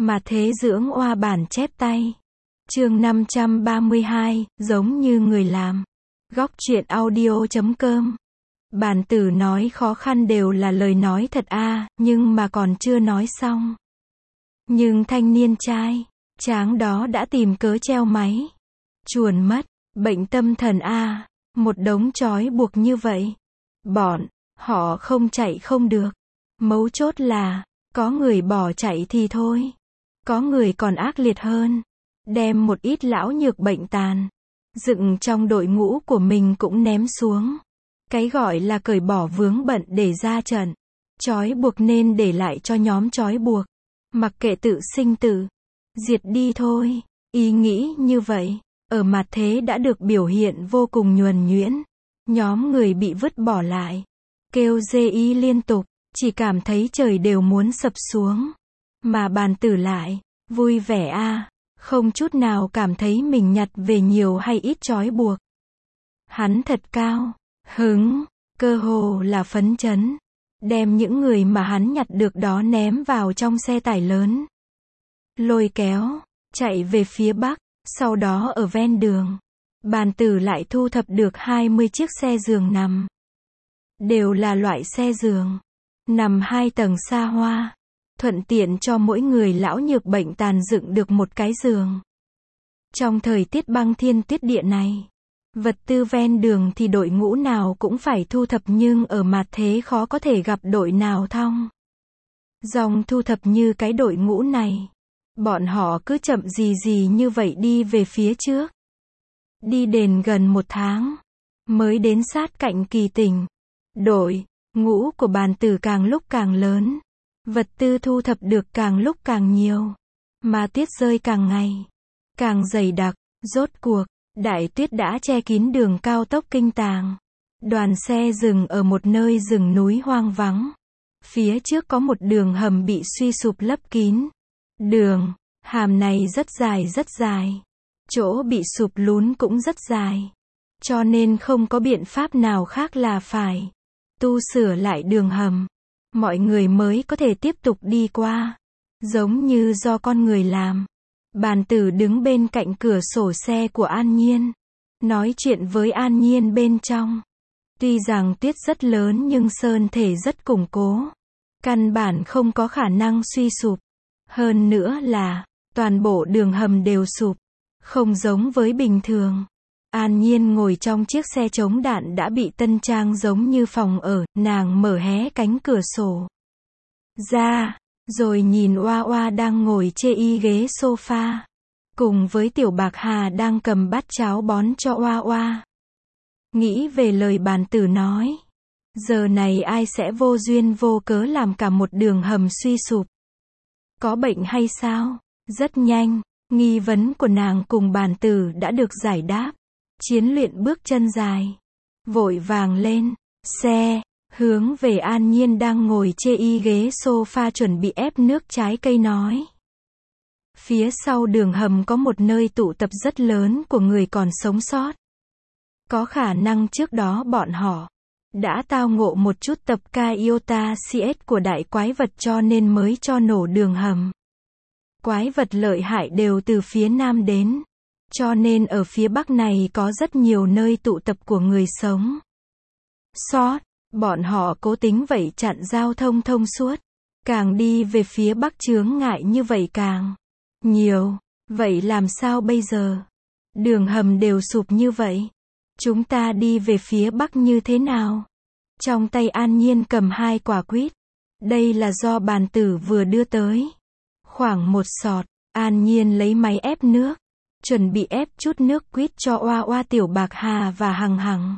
Mà thế dưỡng oa bản chép tay. Chương 532, giống như người làm. Góc truyện audio.com. Bản tử nói khó khăn đều là lời nói thật nhưng mà còn chưa nói xong. Nhưng thanh niên trai tráng đó đã tìm cớ treo máy. Chuồn mất, bệnh tâm thần một đống trói buộc như vậy. Bọn họ không chạy không được. Mấu chốt là, có người bỏ chạy thì thôi. Có người còn ác liệt hơn. Đem một ít lão nhược bệnh tàn, dựng trong đội ngũ của mình cũng ném xuống. Cái gọi là cởi bỏ vướng bận để ra trận. Trói buộc nên để lại cho nhóm trói buộc. Mặc kệ tự sinh tử, diệt đi thôi. Ý nghĩ như vậy, ở mặt thế đã được biểu hiện vô cùng nhuần nhuyễn. Nhóm người bị vứt bỏ lại, kêu dê y liên tục, chỉ cảm thấy trời đều muốn sập xuống. Mà bàn tử lại, vui vẻ không chút nào cảm thấy mình nhặt về nhiều hay ít trói buộc. Hắn thật cao hứng, cơ hồ là phấn chấn. Đem những người mà hắn nhặt được đó ném vào trong xe tải lớn. Lôi kéo, chạy về phía bắc, sau đó ở ven đường. Bàn tử lại thu thập được 20 chiếc xe giường nằm. Đều là loại xe giường. Nằm 2 tầng xa hoa. Thuận tiện cho mỗi người lão nhược bệnh tàn dựng được một cái giường. Trong thời tiết băng thiên tuyết địa này, vật tư ven đường thì đội ngũ nào cũng phải thu thập, nhưng ở mặt thế khó có thể gặp đội nào thong dong thu thập như cái đội ngũ này. Bọn họ cứ chậm gì như vậy đi về phía trước. Đi đền gần 1 tháng, mới đến sát cạnh Kỳ Tỉnh. Đội ngũ của bàn tử càng lúc càng lớn. Vật tư thu thập được càng lúc càng nhiều. Mà tuyết rơi càng ngày càng dày đặc. Rốt cuộc, đại tuyết đã che kín đường cao tốc Kinh Tàng. Đoàn xe dừng ở một nơi rừng núi hoang vắng. Phía trước có một đường hầm bị suy sụp lấp kín. Đường hàm này rất dài. Chỗ bị sụp lún cũng rất dài. Cho nên không có biện pháp nào khác là phải tu sửa lại đường hầm. Mọi người mới có thể tiếp tục đi qua. Giống như do con người làm. Bàn tử đứng bên cạnh cửa sổ xe của An Nhiên. Nói chuyện với An Nhiên bên trong. Tuy rằng tuyết rất lớn nhưng sơn thể rất củng cố. Căn bản không có khả năng suy sụp. Hơn nữa là, toàn bộ đường hầm đều sụp. Không giống với bình thường. An Nhiên ngồi trong chiếc xe chống đạn đã bị tân trang giống như phòng ở. Nàng mở hé cánh cửa sổ ra, rồi nhìn Oa Oa đang ngồi chê y ghế sofa. Cùng với Tiểu Bạc Hà đang cầm bát cháo bón cho Oa Oa. Nghĩ về lời bàn tử nói. Giờ này ai sẽ vô duyên vô cớ làm cả một đường hầm suy sụp? Có bệnh hay sao? Rất nhanh, nghi vấn của nàng cùng bàn tử đã được giải đáp. Chiến luyện bước chân dài. Vội vàng lên xe, hướng về An Nhiên đang ngồi chê y ghế sofa chuẩn bị ép nước trái cây nói. Phía sau đường hầm có một nơi tụ tập rất lớn của người còn sống sót. Có khả năng trước đó bọn họ đã tao ngộ một chút tập Iota CS của đại quái vật cho nên mới cho nổ đường hầm. Quái vật lợi hại đều từ phía nam đến. Cho nên ở phía bắc này có rất nhiều nơi tụ tập của người sống sót. Bọn họ cố tính vậy chặn giao thông thông suốt. Càng đi về phía bắc chướng ngại như vậy càng nhiều. Vậy làm sao bây giờ? Đường hầm đều sụp như vậy. Chúng ta đi về phía bắc như thế nào? Trong tay An Nhiên cầm 2 quả quýt. Đây là do bàn tử vừa đưa tới. Khoảng 1 sọt. An Nhiên lấy máy ép nước. Chuẩn bị ép chút nước quýt cho Oa Oa, Tiểu Bạc Hà và Hằng Hằng.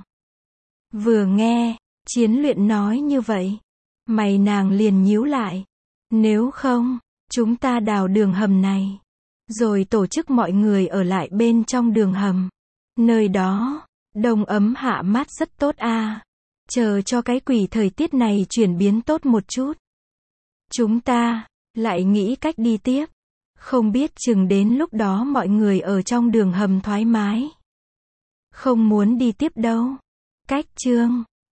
Vừa nghe Chiến luyện nói như vậy, mày nàng liền nhíu lại. Nếu không, chúng ta đào đường hầm này, rồi tổ chức mọi người ở lại bên trong đường hầm. Nơi đó, đông ấm hạ mát rất tốt Chờ cho cái quỷ thời tiết này chuyển biến tốt một chút. Chúng ta lại nghĩ cách đi tiếp. Không biết chừng đến lúc đó mọi người ở trong đường hầm thoải mái. Không muốn đi tiếp đâu. Cách chương